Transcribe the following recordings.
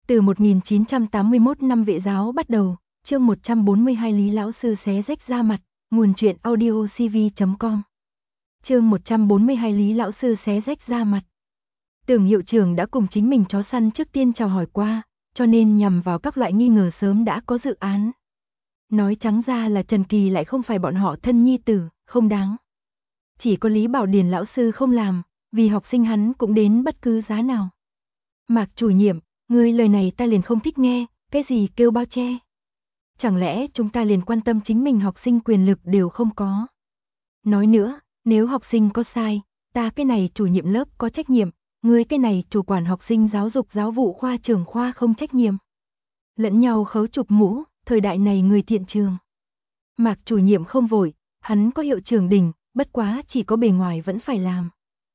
Từ 1981 năm vệ giáo bắt đầu, chương 142 Lý lão sư xé rách da mặt, nguồn truyện audiocv.com. Chương 142 Lý lão sư xé rách da mặt. Tưởng hiệu trưởng đã cùng chính mình chó săn trước tiên chào hỏi qua, cho nên nhằm vào các loại nghi ngờ sớm đã có dự án. Nói trắng ra là Trần Kỳ lại không phải bọn họ thân nhi tử, không đáng. Chỉ có Lý Bảo Điền lão sư không làm, vì học sinh hắn cũng đến bất cứ giá nào. Mạc chủ nhiệm, ngươi lời này ta liền không thích nghe, cái gì kêu bao che. Chẳng lẽ chúng ta liền quan tâm chính mình học sinh quyền lực đều không có. Nói nữa, nếu học sinh có sai, ta cái này chủ nhiệm lớp có trách nhiệm, ngươi cái này chủ quản học sinh giáo dục giáo vụ khoa trưởng khoa không trách nhiệm. Lẫn nhau khấu chụp mũ, thời đại này người thiện trường. Mạc chủ nhiệm không vội, hắn có hiệu trưởng đỉnh, bất quá chỉ có bề ngoài vẫn phải làm.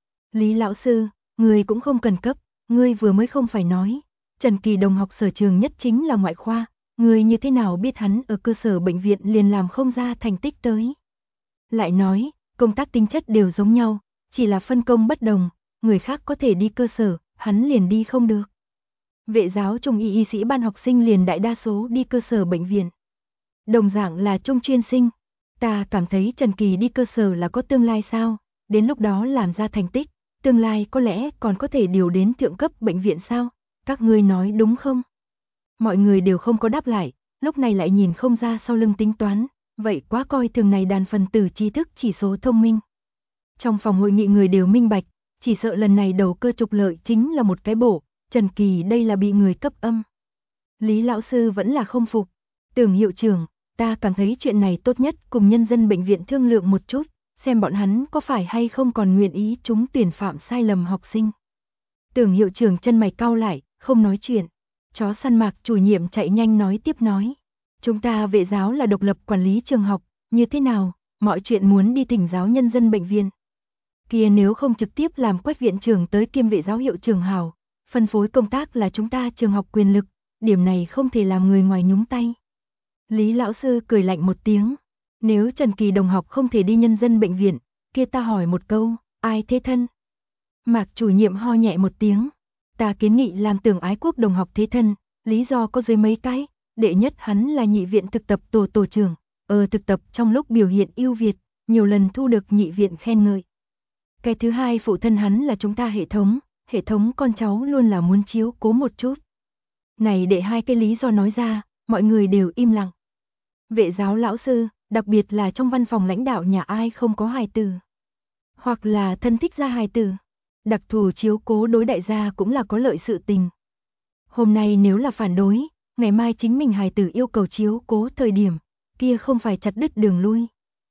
Lý lão sư, ngươi cũng không cần cấp, ngươi vừa mới không phải nói, Trần Kỳ đồng học sở trường nhất chính là ngoại khoa, ngươi như thế nào biết hắn ở cơ sở bệnh viện liền làm không ra thành tích tới. Lại nói, công tác tính chất đều giống nhau, chỉ là phân công bất đồng, người khác có thể đi cơ sở, hắn liền đi không được. Vệ giáo trung y sĩ ban học sinh liền đại đa số đi cơ sở bệnh viện. Đồng dạng là trung chuyên sinh, ta cảm thấy Trần Kỳ đi cơ sở là có tương lai sao, đến lúc đó làm ra thành tích, tương lai có lẽ còn có thể điều đến thượng cấp bệnh viện sao, các ngươi nói đúng không? Mọi người đều không có đáp lại, lúc này lại nhìn không ra sau lưng tính toán, vậy quá coi thường này đàn phần tử trí thức chỉ số thông minh. Trong phòng hội nghị người đều minh bạch, chỉ sợ lần này đầu cơ trục lợi chính là một cái bổ, Trần Kỳ đây là bị người cấp âm. Lý lão sư vẫn là không phục, Tưởng hiệu trưởng, ta cảm thấy chuyện này tốt nhất cùng nhân dân bệnh viện thương lượng một chút, xem bọn hắn có phải hay không còn nguyện ý chúng tuyển phạm sai lầm học sinh. Tưởng hiệu trưởng chân mày cau lại, không nói chuyện. Chó săn Mạc chủ nhiệm chạy nhanh nói tiếp nói. Chúng ta vệ giáo là độc lập quản lý trường học, như thế nào, mọi chuyện muốn đi thỉnh giáo nhân dân bệnh viện. Kia nếu không trực tiếp làm Quách viện trưởng tới kiêm vệ giáo hiệu trưởng hảo, phân phối công tác là chúng ta trường học quyền lực, điểm này không thể làm người ngoài nhúng tay. Lý lão sư cười lạnh một tiếng. Nếu Trần Kỳ đồng học không thể đi nhân dân bệnh viện, kia ta hỏi một câu, ai thế thân? Mạc chủ nhiệm ho nhẹ một tiếng. Ta kiến nghị làm Tưởng Ái Quốc đồng học thế thân, lý do có dưới mấy cái. Đệ nhất hắn là nhị viện thực tập tổ trưởng, ở thực tập trong lúc biểu hiện ưu việt, nhiều lần thu được nhị viện khen ngợi. Cái thứ hai phụ thân hắn là chúng ta hệ thống con cháu luôn là muốn chiếu cố một chút. Này để hai cái lý do nói ra, mọi người đều im lặng. Vệ giáo lão sư, đặc biệt là trong văn phòng lãnh đạo nhà ai không có hài tử. Hoặc là thân thích gia hài tử. Đặc thù chiếu cố đối đại gia cũng là có lợi sự tình. Hôm nay nếu là phản đối, ngày mai chính mình hài tử yêu cầu chiếu cố thời điểm, kia không phải chặt đứt đường lui.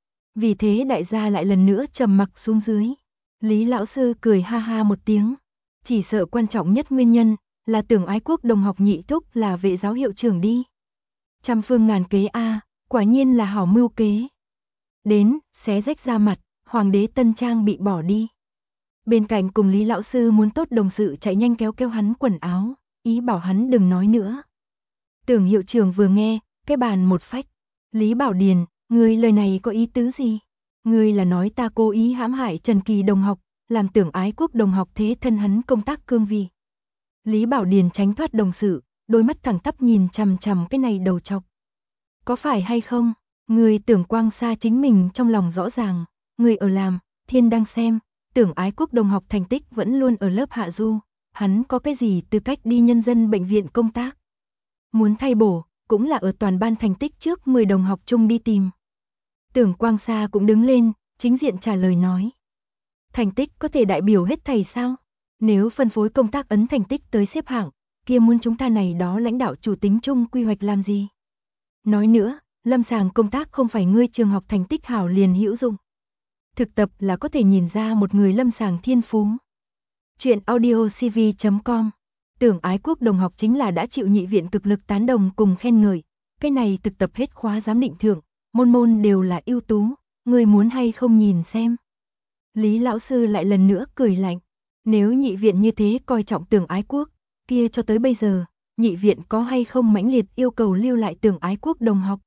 Vì thế đại gia lại lần nữa trầm mặc xuống dưới. Lý lão sư cười ha ha một tiếng. Chỉ sợ quan trọng nhất nguyên nhân là Tưởng Ái Quốc đồng học nhị thúc là vệ giáo hiệu trưởng đi. Trăm phương ngàn kế a, quả nhiên là hảo mưu kế. Đến, xé rách da mặt, hoàng đế tân trang bị bỏ đi. Bên cạnh cùng Lý lão sư muốn tốt đồng sự chạy nhanh kéo hắn quần áo, ý bảo hắn đừng nói nữa. Tưởng hiệu trưởng vừa nghe, cái bàn một phách. Lý Bảo Điền, ngươi lời này có ý tứ gì? Ngươi là nói ta cố ý hãm hại Trần Kỳ đồng học, làm Tưởng Ái Quốc đồng học thế thân hắn công tác cương vị. Lý Bảo Điền tránh thoát đồng sự, đôi mắt thẳng tắp nhìn chằm chằm cái này đầu trọc. Có phải hay không? Người Tưởng Quang Sa chính mình trong lòng rõ ràng, người ở làm, thiên đang xem, Tưởng Ái Quốc đồng học thành tích vẫn luôn ở lớp hạ du, hắn có cái gì tư cách đi nhân dân bệnh viện công tác. Muốn thay bổ, cũng là ở toàn ban thành tích trước 10 đồng học chung đi tìm. Tưởng Quang Sa cũng đứng lên, chính diện trả lời nói. Thành tích có thể đại biểu hết thầy sao? Nếu phân phối công tác ấn thành tích tới xếp hạng, kia muốn chúng ta này đó lãnh đạo chủ tính chung quy hoạch làm gì? Nói nữa, lâm sàng công tác không phải ngươi trường học thành tích hảo liền hữu dụng. Thực tập là có thể nhìn ra một người lâm sàng thiên phú. Chuyện audiocv.com. Tưởng Ái Quốc đồng học chính là đã chịu nhị viện cực lực tán đồng cùng khen ngợi. Cái này thực tập hết khóa giám định thượng, môn môn đều là ưu tú, ngươi muốn hay không nhìn xem. Lý lão sư lại lần nữa cười lạnh. Nếu nhị viện như thế coi trọng Tưởng Ái Quốc, kia cho tới bây giờ, nhị viện có hay không mãnh liệt yêu cầu lưu lại Tưởng Ái Quốc đồng học?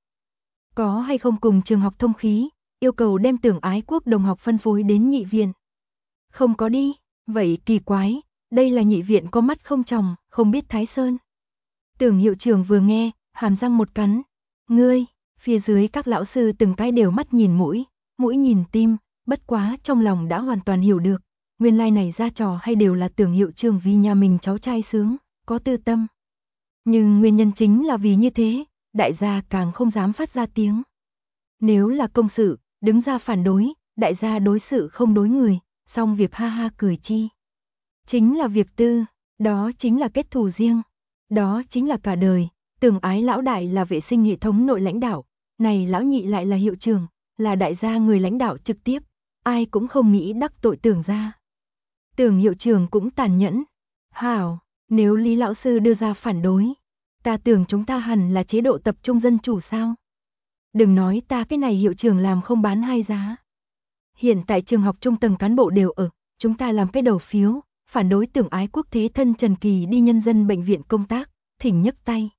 Có hay không cùng trường học thông khí, yêu cầu đem Tưởng Ái Quốc đồng học phân phối đến nhị viện? Không có đi, vậy kỳ quái, đây là nhị viện có mắt không tròng, không biết Thái Sơn. Tưởng hiệu trưởng vừa nghe, hàm răng một cắn. Ngươi, phía dưới các lão sư từng cái đều mắt nhìn mũi, mũi nhìn tim, bất quá trong lòng đã hoàn toàn hiểu được. Nguyên lai này ra trò hay đều là tưởng hiệu trưởng vì nhà mình cháu trai sướng, có tư tâm. Nhưng nguyên nhân chính là vì như thế, đại gia càng không dám phát ra tiếng. Nếu là công sự, đứng ra phản đối, đại gia đối sự không đối người, xong việc ha ha cười chi. Chính là việc tư, đó chính là kết thù riêng, đó chính là cả đời. Tưởng Ái lão đại là vệ sinh hệ thống nội lãnh đạo, này lão nhị lại là hiệu trưởng, là đại gia người lãnh đạo trực tiếp, ai cũng không nghĩ đắc tội Tưởng gia. Tưởng hiệu trưởng cũng tàn nhẫn. Hảo, nếu Lý lão sư đưa ra phản đối, ta tưởng chúng ta hẳn là chế độ tập trung dân chủ sao? Đừng nói ta cái này hiệu trưởng làm không bán hai giá. Hiện tại trường học trung tầng cán bộ đều ở, chúng ta làm cái đầu phiếu, phản đối Tưởng Ái quốc thế thân Trần Kỳ đi nhân dân bệnh viện công tác, thỉnh nhấc tay.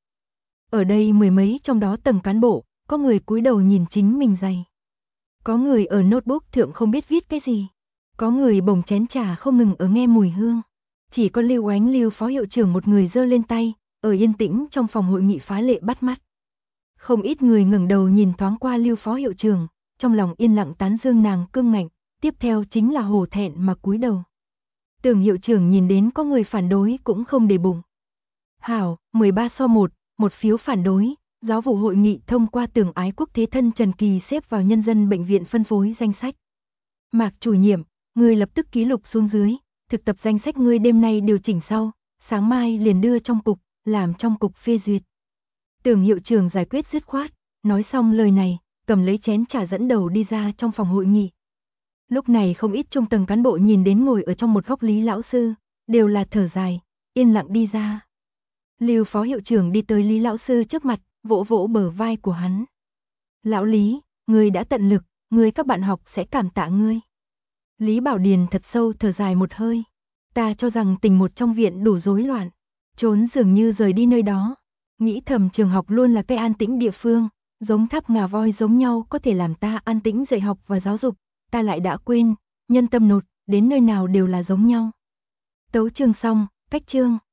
Ở đây mười mấy trong đó tầng cán bộ, có người cúi đầu nhìn chính mình giày. Có người ở notebook thượng không biết viết cái gì. Có người bồng chén trà không ngừng ở nghe mùi hương. Chỉ có Lưu Ánh Lưu phó hiệu trưởng một người giơ lên tay, ở yên tĩnh trong phòng hội nghị phá lệ bắt mắt. Không ít người ngẩng đầu nhìn thoáng qua Lưu phó hiệu trưởng, trong lòng yên lặng tán dương nàng cương ngạnh, tiếp theo chính là hổ thẹn mà cúi đầu. Tưởng hiệu trưởng nhìn đến có người phản đối cũng không để bụng. Hảo, 13-1, một phiếu phản đối, giáo vụ hội nghị thông qua Tưởng Ái quốc thế thân Trần Kỳ xếp vào nhân dân bệnh viện phân phối danh sách. Mạc chủ nhiệm, ngươi lập tức ký lục xuống dưới, thực tập danh sách ngươi đêm nay điều chỉnh sau, sáng mai liền đưa trong cục, làm trong cục phê duyệt. Tưởng hiệu trưởng giải quyết dứt khoát, nói xong lời này, cầm lấy chén trà dẫn đầu đi ra trong phòng hội nghị. Lúc này không ít trung tầng cán bộ nhìn đến ngồi ở trong một góc Lý lão sư, đều là thở dài, yên lặng đi ra. Lưu phó hiệu trưởng đi tới Lý lão sư trước mặt, vỗ vỗ bờ vai của hắn. Lão Lý, ngươi đã tận lực, ngươi các bạn học sẽ cảm tạ ngươi. Lý Bảo Điền thật sâu thở dài một hơi. Ta cho rằng tình một trong viện đủ rối loạn, trốn dường như rời đi nơi đó. Nghĩ thầm trường học luôn là cái an tĩnh địa phương, giống tháp ngà voi giống nhau có thể làm ta an tĩnh dạy học và giáo dục, ta lại đã quên, nhân tâm nột, đến nơi nào đều là giống nhau. Tấu chương xong, cách chương.